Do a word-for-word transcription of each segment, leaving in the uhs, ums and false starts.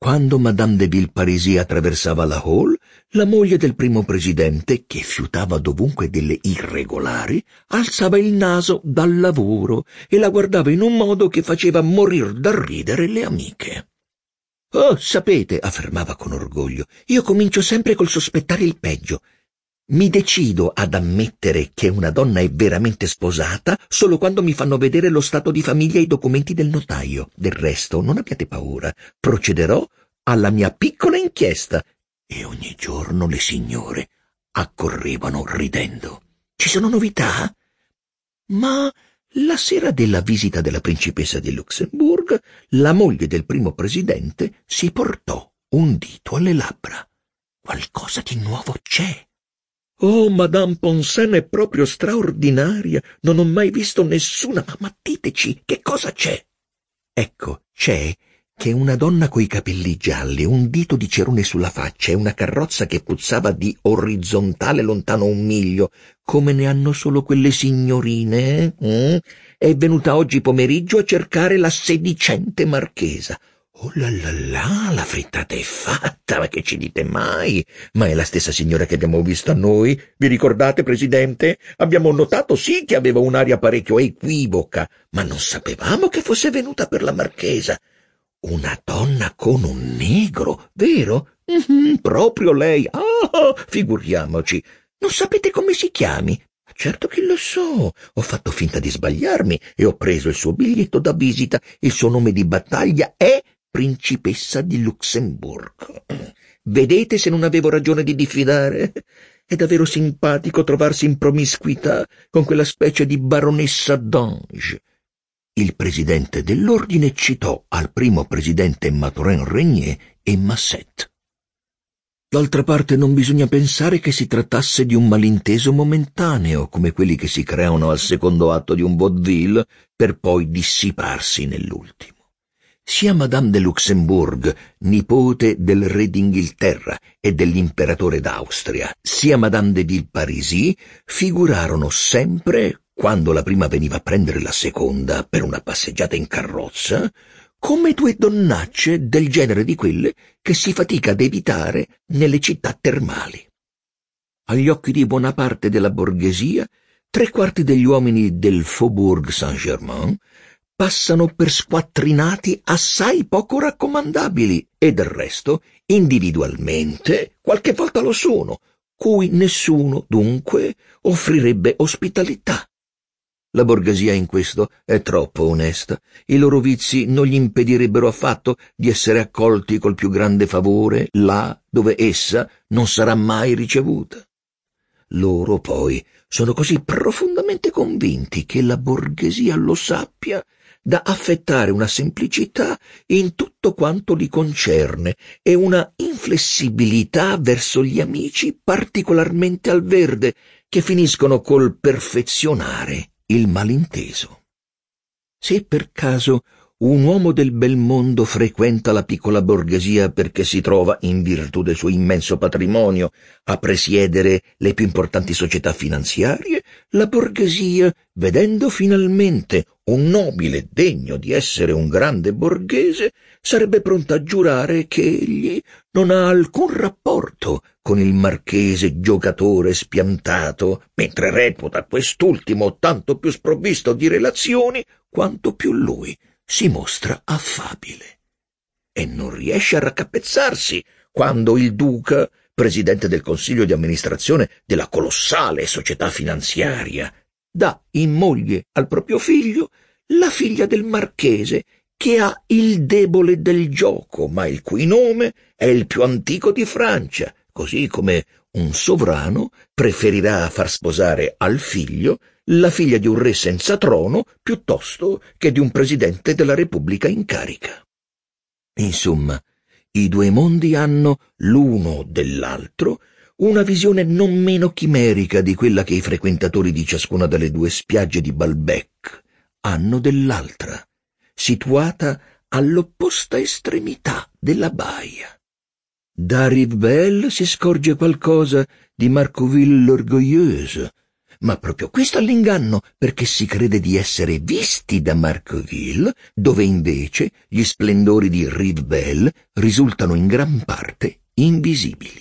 Quando Madame de Villeparisis attraversava la hall, la moglie del primo presidente, che fiutava dovunque delle irregolari, alzava il naso dal lavoro e la guardava in un modo che faceva morir da ridere le amiche. «Oh, sapete», affermava con orgoglio, «io comincio sempre col sospettare il peggio. Mi decido ad ammettere che una donna è veramente sposata solo quando mi fanno vedere lo stato di famiglia e i documenti del notaio. Del resto, non abbiate paura, procederò alla mia piccola inchiesta». E ogni giorno le signore accorrevano ridendo. «Ci sono novità?» Ma la sera della visita della principessa di Luxembourg, la moglie del primo presidente si portò un dito alle labbra. «Qualcosa di nuovo c'è». «Oh, Madame Ponsen è proprio straordinaria, non ho mai visto nessuna, ma diteci, che cosa c'è?» «Ecco, c'è che una donna coi capelli gialli, un dito di cerone sulla faccia e una carrozza che puzzava di orizzontale lontano un miglio, come ne hanno solo quelle signorine, eh? È venuta oggi pomeriggio a cercare la sedicente marchesa». «Oh là là là, la frittata è fatta, ma che ci dite mai? Ma è la stessa signora che abbiamo visto a noi? Vi ricordate, Presidente? Abbiamo notato sì che aveva un'aria parecchio equivoca, ma non sapevamo che fosse venuta per la marchesa. Una donna con un negro, vero? Mm-hmm, proprio lei. Ah, figuriamoci. Non sapete come si chiami?» «Certo che lo so, ho fatto finta di sbagliarmi e ho preso il suo biglietto da visita. Il suo nome di battaglia è Principessa di Luxembourg. Vedete se non avevo ragione di diffidare? È davvero simpatico trovarsi in promiscuità con quella specie di baronessa d'Ange». Il presidente dell'ordine citò al primo presidente Mathurin Regnier e Masset. D'altra parte non bisogna pensare che si trattasse di un malinteso momentaneo, come quelli che si creano al secondo atto di un vaudeville per poi dissiparsi nell'ultimo. Sia Madame de Luxembourg, nipote del re d'Inghilterra e dell'imperatore d'Austria, sia Madame de Villeparisis figurarono sempre, quando la prima veniva a prendere la seconda per una passeggiata in carrozza, come due donnacce del genere di quelle che si fatica ad evitare nelle città termali. Agli occhi di buona parte della borghesia, tre quarti degli uomini del Faubourg Saint-Germain passano per squattrinati assai poco raccomandabili e del resto, individualmente, qualche volta lo sono, cui nessuno, dunque, offrirebbe ospitalità. La borghesia in questo è troppo onesta. I loro vizi non gli impedirebbero affatto di essere accolti col più grande favore là dove essa non sarà mai ricevuta. Loro poi sono così profondamente convinti che la borghesia lo sappia da affettare una semplicità in tutto quanto li concerne e una inflessibilità verso gli amici particolarmente al verde, che finiscono col perfezionare il malinteso. Se per caso un uomo del bel mondo frequenta la piccola borghesia perché si trova, in virtù del suo immenso patrimonio, a presiedere le più importanti società finanziarie, la borghesia, vedendo finalmente un nobile degno di essere un grande borghese, sarebbe pronta a giurare che egli non ha alcun rapporto con il marchese giocatore spiantato, mentre reputa quest'ultimo tanto più sprovvisto di relazioni quanto più lui si mostra affabile. E non riesce a raccapezzarsi quando il duca, presidente del consiglio di amministrazione della colossale società finanziaria, dà in moglie al proprio figlio la figlia del marchese, che ha il debole del gioco, ma il cui nome è il più antico di Francia, così come un sovrano preferirà far sposare al figlio la figlia di un re senza trono piuttosto che di un presidente della Repubblica in carica. Insomma, i due mondi hanno, l'uno dell'altro, una visione non meno chimerica di quella che i frequentatori di ciascuna delle due spiagge di Balbec hanno dell'altra, situata all'opposta estremità della baia. Da Rivebelle si scorge qualcosa di Marcouville l'Orgueilleuse, ma proprio questo è l'inganno, perché si crede di essere visti da Marqueville, dove invece gli splendori di Rivebelle risultano in gran parte invisibili.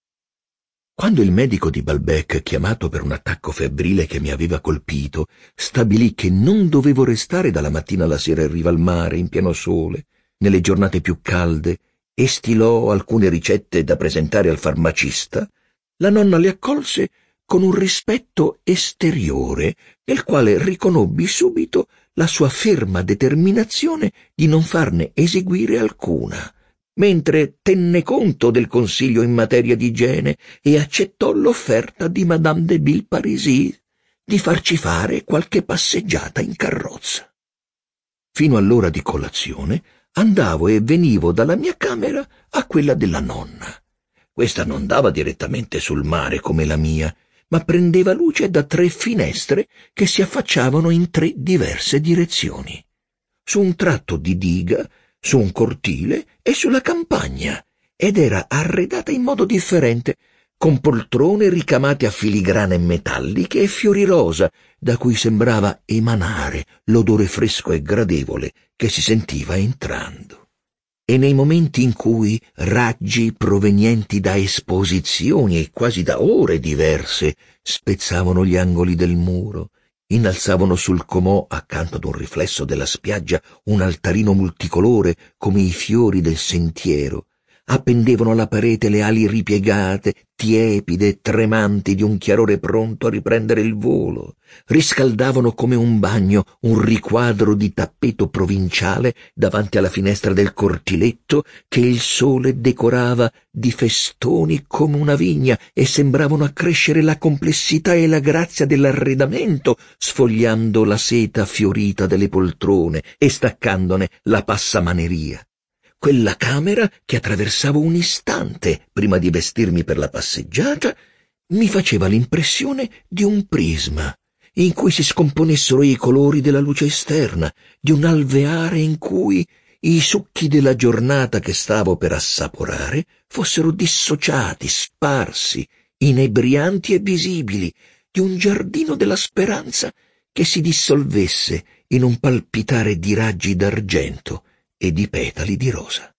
Quando il medico di Balbec, chiamato per un attacco febbrile che mi aveva colpito, stabilì che non dovevo restare dalla mattina alla sera in riva al mare, in pieno sole, nelle giornate più calde, e stilò alcune ricette da presentare al farmacista, la nonna le accolse con un rispetto esteriore, nel quale riconobbi subito la sua ferma determinazione di non farne eseguire alcuna, mentre tenne conto del consiglio in materia di igiene e accettò l'offerta di Madame de Villeparisis di farci fare qualche passeggiata in carrozza. Fino all'ora di colazione andavo e venivo dalla mia camera a quella della nonna. Questa non dava direttamente sul mare come la mia, ma prendeva luce da tre finestre che si affacciavano in tre diverse direzioni. Su un tratto di diga, su un cortile e sulla campagna, ed era arredata in modo differente, con poltrone ricamate a filigrane metalliche e fiori rosa, da cui sembrava emanare l'odore fresco e gradevole che si sentiva entrando. E nei momenti in cui raggi provenienti da esposizioni e quasi da ore diverse spezzavano gli angoli del muro, innalzavano sul comò, accanto ad un riflesso della spiaggia, un altarino multicolore come i fiori del sentiero, appendevano alla parete le ali ripiegate, tiepide e tremanti di un chiarore pronto a riprendere il volo, riscaldavano come un bagno un riquadro di tappeto provinciale davanti alla finestra del cortiletto che il sole decorava di festoni come una vigna e sembravano accrescere la complessità e la grazia dell'arredamento, sfogliando la seta fiorita delle poltrone e staccandone la passamaneria. Quella camera, che attraversavo un istante prima di vestirmi per la passeggiata, mi faceva l'impressione di un prisma, in cui si scomponessero i colori della luce esterna, di un alveare in cui i succhi della giornata che stavo per assaporare fossero dissociati, sparsi, inebrianti e visibili, di un giardino della speranza che si dissolvesse in un palpitare di raggi d'argento e di petali di rosa.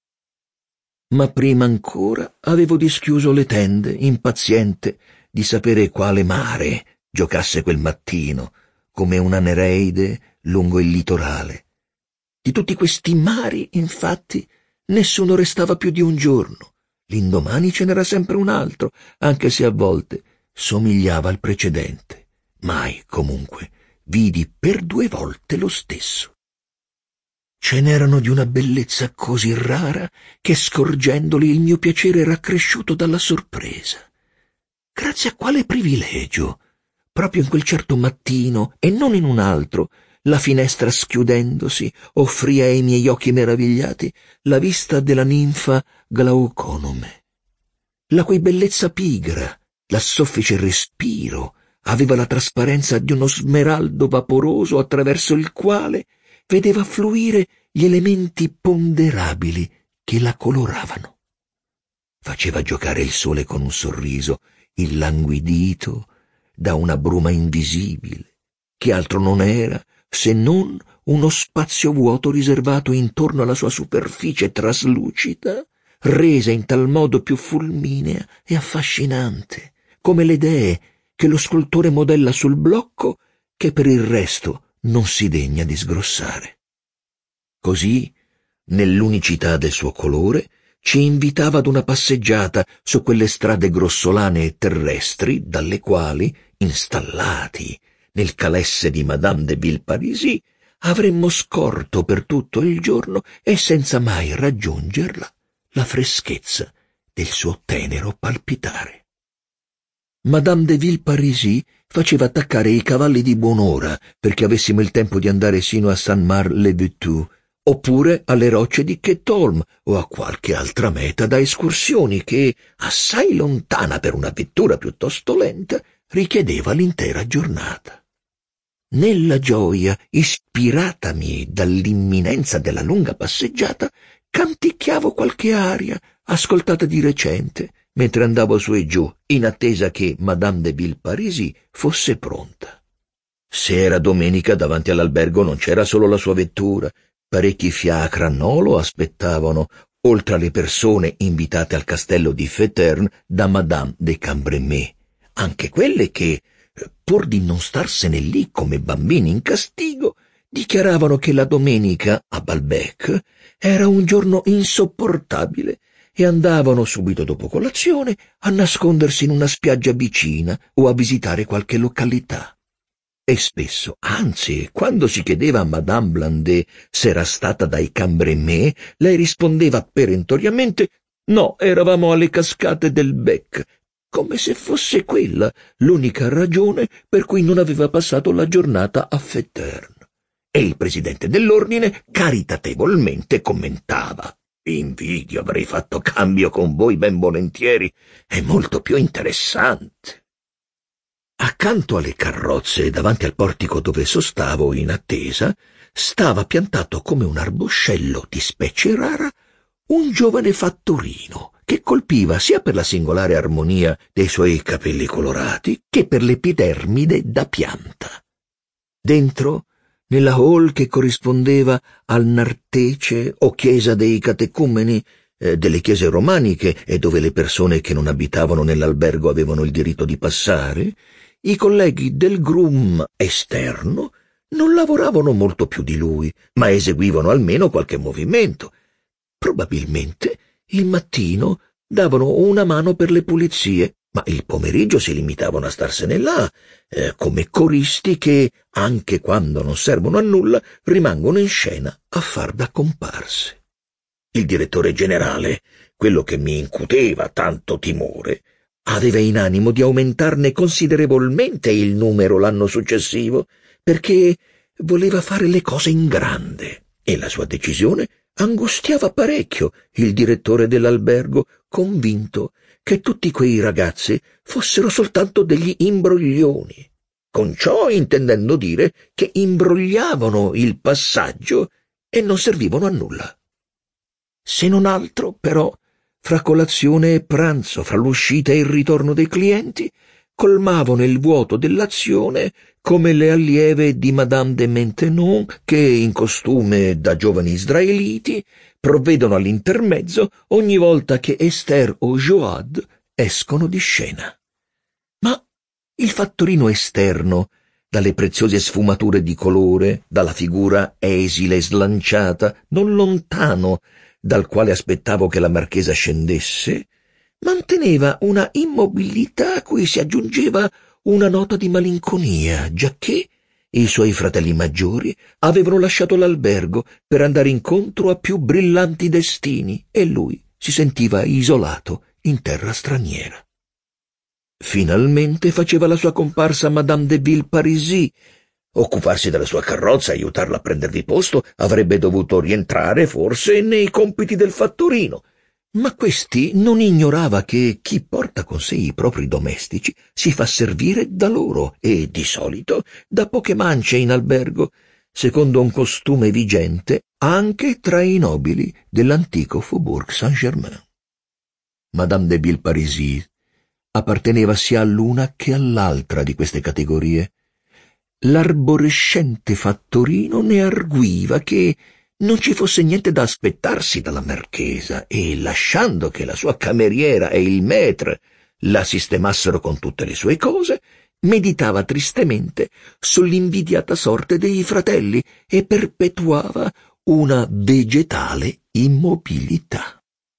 Ma prima ancora avevo dischiuso le tende, impaziente di sapere quale mare giocasse quel mattino, come una Nereide lungo il litorale. Di tutti questi mari, infatti, nessuno restava più di un giorno. L'indomani ce n'era sempre un altro, anche se a volte somigliava al precedente. Mai, comunque, vidi per due volte lo stesso. Ce n'erano di una bellezza così rara che, scorgendoli, il mio piacere era cresciuto dalla sorpresa. Grazie a quale privilegio, proprio in quel certo mattino e non in un altro, la finestra schiudendosi offrì ai miei occhi meravigliati la vista della ninfa Glauconome, la cui bellezza pigra, la soffice respiro, aveva la trasparenza di uno smeraldo vaporoso attraverso il quale vedeva fluire gli elementi ponderabili che la coloravano. Faceva giocare il sole con un sorriso illanguidito da una bruma invisibile, che altro non era se non uno spazio vuoto riservato intorno alla sua superficie traslucida, resa in tal modo più fulminea e affascinante, come le dee che lo scultore modella sul blocco che per il resto non si degna di sgrossare. Così, nell'unicità del suo colore, ci invitava ad una passeggiata su quelle strade grossolane e terrestri dalle quali, installati nel calesse di Madame de Villeparisis, avremmo scorto per tutto il giorno e senza mai raggiungerla la freschezza del suo tenero palpitare. Madame de Villeparisis faceva attaccare i cavalli di buon'ora perché avessimo il tempo di andare sino a Saint-Marc-les-Vêtus, oppure alle rocce di Ketholm o a qualche altra meta da escursioni che, assai lontana per una vettura piuttosto lenta, richiedeva l'intera giornata. Nella gioia, ispiratami dall'imminenza della lunga passeggiata, canticchiavo qualche aria ascoltata di recente mentre andavo su e giù, in attesa che Madame de Villeparisis fosse pronta. Se era domenica, davanti all'albergo non c'era solo la sua vettura. Parecchi fiacre a nolo aspettavano, oltre alle persone invitate al castello di Féterne da Madame de Cambremer, anche quelle che, pur di non starsene lì come bambini in castigo, dichiaravano che la domenica a Balbec era un giorno insopportabile e andavano subito dopo colazione a nascondersi in una spiaggia vicina o a visitare qualche località. E spesso, anzi, quando si chiedeva a Madame Blandé se era stata dai Cambremer, lei rispondeva perentoriamente «No, eravamo alle cascate del Bec», come se fosse quella l'unica ragione per cui non aveva passato la giornata a Féterne. E il presidente dell'ordine caritatevolmente commentava «Invidio, avrei fatto cambio con voi ben volentieri, è molto più interessante». Accanto alle carrozze, davanti al portico dove sostavo in attesa, stava piantato come un arboscello di specie rara un giovane fattorino che colpiva sia per la singolare armonia dei suoi capelli colorati che per l'epidermide da pianta. Dentro, nella hall che corrispondeva al nartece o chiesa dei catecumeni, eh, delle chiese romaniche e dove le persone che non abitavano nell'albergo avevano il diritto di passare, i colleghi del grum esterno non lavoravano molto più di lui, ma eseguivano almeno qualche movimento. Probabilmente il mattino davano una mano per le pulizie, ma il pomeriggio si limitavano a starsene là, eh, come coristi che, anche quando non servono a nulla, rimangono in scena a far da comparse. Il direttore generale, quello che mi incuteva tanto timore, aveva in animo di aumentarne considerevolmente il numero l'anno successivo, perché voleva fare le cose in grande, e la sua decisione angustiava parecchio il direttore dell'albergo, convinto che tutti quei ragazzi fossero soltanto degli imbroglioni, con ciò intendendo dire che imbrogliavano il passaggio e non servivano a nulla. Se non altro, però, fra colazione e pranzo, fra l'uscita e il ritorno dei clienti, colmavano il vuoto dell'azione come le allieve di Madame de Maintenon che, in costume da giovani israeliti, provvedono all'intermezzo ogni volta che Esther o Joad escono di scena. Ma il fattorino esterno, dalle preziose sfumature di colore, dalla figura esile e slanciata, non lontano dal quale aspettavo che la marchesa scendesse, manteneva una immobilità a cui si aggiungeva una nota di malinconia, giacché i suoi fratelli maggiori avevano lasciato l'albergo per andare incontro a più brillanti destini e lui si sentiva isolato in terra straniera. Finalmente faceva la sua comparsa Madame de Villeparisis. Occuparsi della sua carrozza e aiutarla a prendervi posto avrebbe dovuto rientrare forse nei compiti del fattorino, ma questi non ignorava che chi porta con sé i propri domestici si fa servire da loro e, di solito, da poche mance in albergo, secondo un costume vigente anche tra i nobili dell'antico Faubourg Saint-Germain. Madame de Villeparisis apparteneva sia all'una che all'altra di queste categorie. L'arborescente fattorino ne arguiva che non ci fosse niente da aspettarsi dalla marchesa e, lasciando che la sua cameriera e il maître la sistemassero con tutte le sue cose, meditava tristemente sull'invidiata sorte dei fratelli e perpetuava una vegetale immobilità.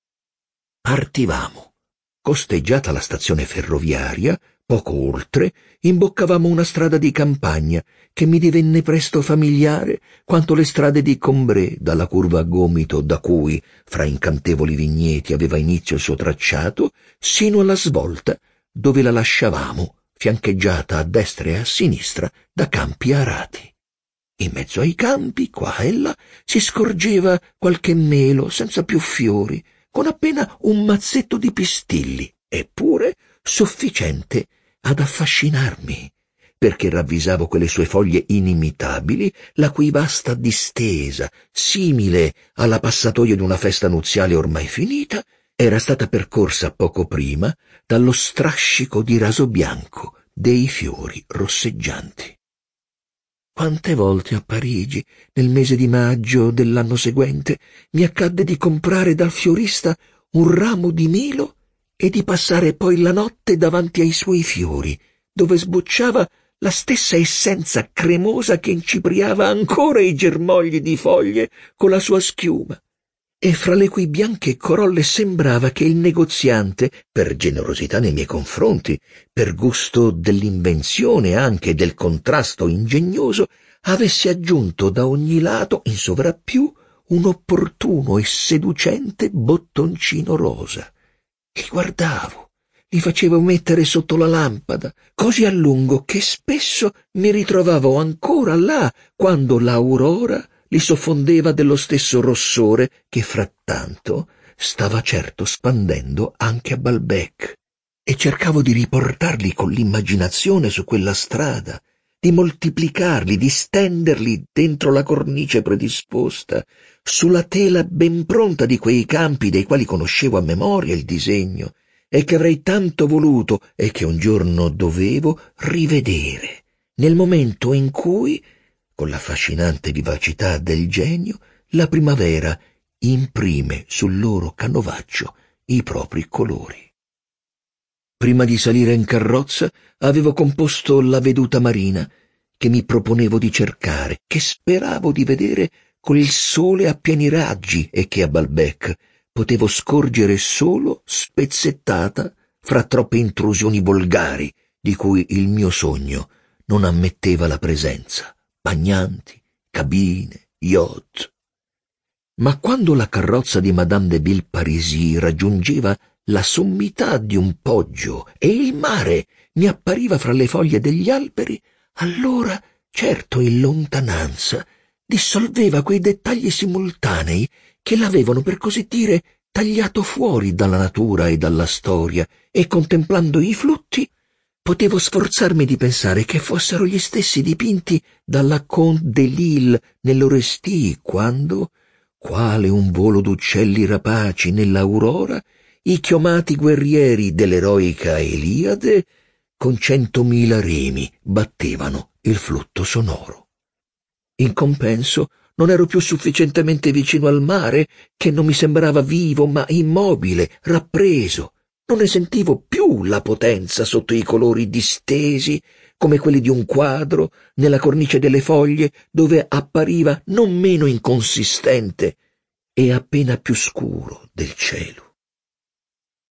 Partivamo. Costeggiata la stazione ferroviaria, poco oltre, imboccavamo una strada di campagna che mi divenne presto familiare quanto le strade di Combray, dalla curva a gomito da cui, fra incantevoli vigneti, aveva inizio il suo tracciato, sino alla svolta, dove la lasciavamo, fiancheggiata a destra e a sinistra da campi arati. In mezzo ai campi, qua e là, si scorgeva qualche melo senza più fiori, con appena un mazzetto di pistilli, eppure sufficiente ad affascinarmi, perché ravvisavo quelle sue foglie inimitabili, la cui vasta distesa, simile alla passatoia di una festa nuziale ormai finita, era stata percorsa poco prima dallo strascico di raso bianco dei fiori rosseggianti. Quante volte a Parigi, nel mese di maggio dell'anno seguente, mi accadde di comprare dal fiorista un ramo di melo e di passare poi la notte davanti ai suoi fiori, dove sbocciava la stessa essenza cremosa che incipriava ancora i germogli di foglie con la sua schiuma, e fra le cui bianche corolle sembrava che il negoziante, per generosità nei miei confronti, per gusto dell'invenzione anche del contrasto ingegnoso, avesse aggiunto da ogni lato in sovrappiù un opportuno e seducente bottoncino rosa. Li guardavo, li facevo mettere sotto la lampada, così a lungo che spesso mi ritrovavo ancora là quando l'aurora li soffondeva dello stesso rossore che frattanto stava certo spandendo anche a Balbec, e cercavo di riportarli con l'immaginazione su quella strada, di moltiplicarli, di stenderli dentro la cornice predisposta, sulla tela ben pronta di quei campi dei quali conoscevo a memoria il disegno e che avrei tanto voluto e che un giorno dovevo rivedere, nel momento in cui, con l'affascinante vivacità del genio, la primavera imprime sul loro canovaccio i propri colori. Prima di salire in carrozza avevo composto la veduta marina che mi proponevo di cercare, che speravo di vedere con il sole a pieni raggi e che a Balbec potevo scorgere solo spezzettata fra troppe intrusioni volgari di cui il mio sogno non ammetteva la presenza. Bagnanti, cabine, yacht. Ma quando la carrozza di Madame de Villeparisis raggiungeva la sommità di un poggio e il mare mi appariva fra le foglie degli alberi, allora, certo in lontananza, dissolveva quei dettagli simultanei che l'avevano, per così dire, tagliato fuori dalla natura e dalla storia, e contemplando i flutti potevo sforzarmi di pensare che fossero gli stessi dipinti dalla Comte de Lille nell'Oresty, quando, quale un volo d'uccelli rapaci nell'aurora, i chiomati guerrieri dell'eroica Eliade con centomila remi battevano il flutto sonoro. In compenso non ero più sufficientemente vicino al mare, che non mi sembrava vivo ma immobile, rappreso. Non ne sentivo più la potenza sotto i colori distesi, come quelli di un quadro, nella cornice delle foglie, dove appariva non meno inconsistente e appena più scuro del cielo.